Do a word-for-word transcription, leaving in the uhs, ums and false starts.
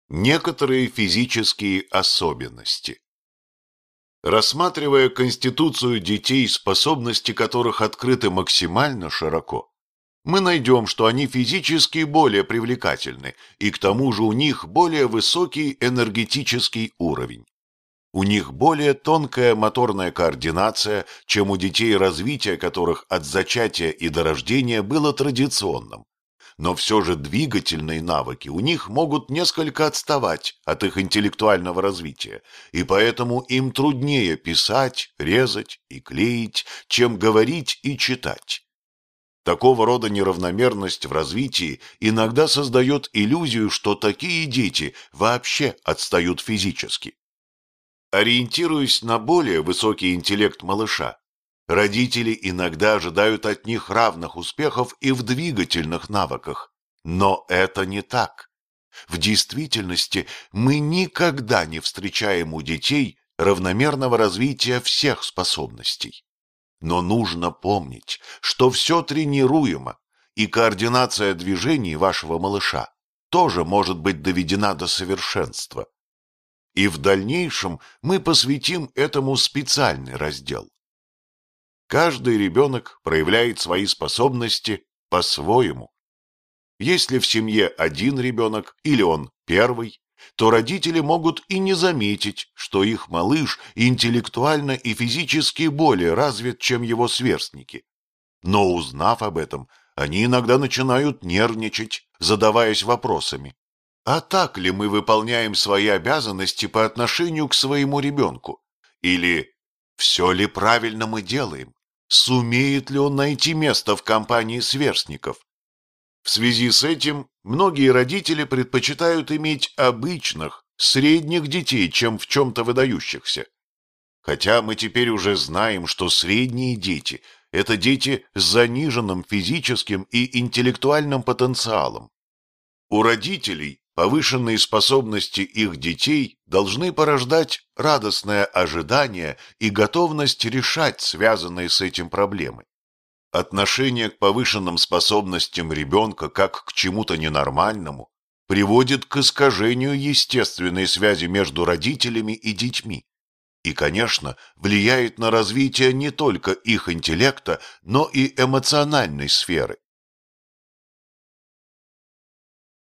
Некоторые физические особенности. Рассматривая конституцию детей, способности которых открыты максимально широко, мы найдем, что они физически более привлекательны, и к тому же у них более высокий энергетический уровень. У них более тонкая моторная координация, чем у детей, развитие которых от зачатия и до рождения было традиционным. Но все же двигательные навыки у них могут несколько отставать от их интеллектуального развития, и поэтому им труднее писать, резать и клеить, чем говорить и читать. Такого рода неравномерность в развитии иногда создает иллюзию, что такие дети вообще отстают физически. Ориентируясь на более высокий интеллект малыша, родители иногда ожидают от них равных успехов и в двигательных навыках. Но это не так. В действительности мы никогда не встречаем у детей равномерного развития всех способностей. Но нужно помнить, что все тренируемо, и координация движений вашего малыша тоже может быть доведена до совершенства. И в дальнейшем мы посвятим этому специальный раздел. Каждый ребенок проявляет свои способности по-своему. Если в семье один ребенок или он первый, то родители могут и не заметить, что их малыш интеллектуально и физически более развит, чем его сверстники. Но узнав об этом, они иногда начинают нервничать, задаваясь вопросами. А так ли мы выполняем свои обязанности по отношению к своему ребенку? Или все ли правильно мы делаем? Сумеет ли он найти место в компании сверстников? В связи с этим многие родители предпочитают иметь обычных, средних детей, чем в чем-то выдающихся. Хотя мы теперь уже знаем, что средние дети – это дети с заниженным физическим и интеллектуальным потенциалом. У родителей повышенные способности их детей должны порождать радостное ожидание и готовность решать связанные с этим проблемы. Отношение к повышенным способностям ребенка как к чему-то ненормальному приводит к искажению естественной связи между родителями и детьми и, конечно, влияет на развитие не только их интеллекта, но и эмоциональной сферы.